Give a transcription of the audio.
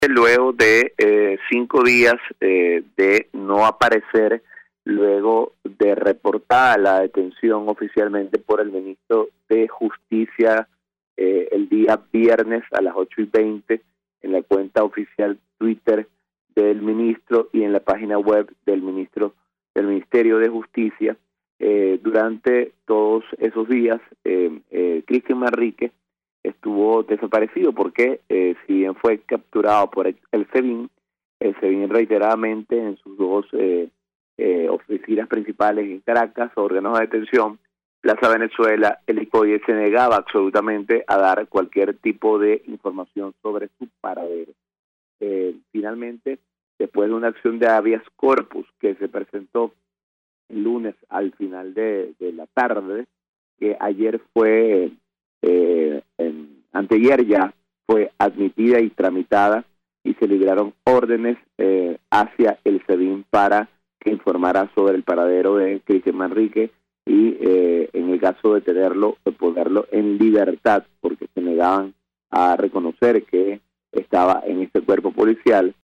luego de 5 días de no aparecer, luego de reportada la detención oficialmente por el ministro de Justicia el día viernes a las 8:20 en la cuenta oficial Twitter del ministro y en la página web del Ministerio de Justicia. Durante todos esos días, Cristian Manrique estuvo desaparecido porque si bien fue capturado por el SEBIN reiteradamente en sus dos oficinas principales en Caracas, órganos de detención, Plaza Venezuela, el ICOIE se negaba absolutamente a dar cualquier tipo de información sobre su paradero. Finalmente, después de una acción de habeas corpus que se presentó el lunes al final de la tarde, que ayer fue anteayer ya fue admitida y tramitada y se libraron órdenes hacia el SEBIN para que informara sobre el paradero de Cristian Manrique y en el caso de tenerlo, de ponerlo en libertad, porque se negaban a reconocer que estaba en este cuerpo policial.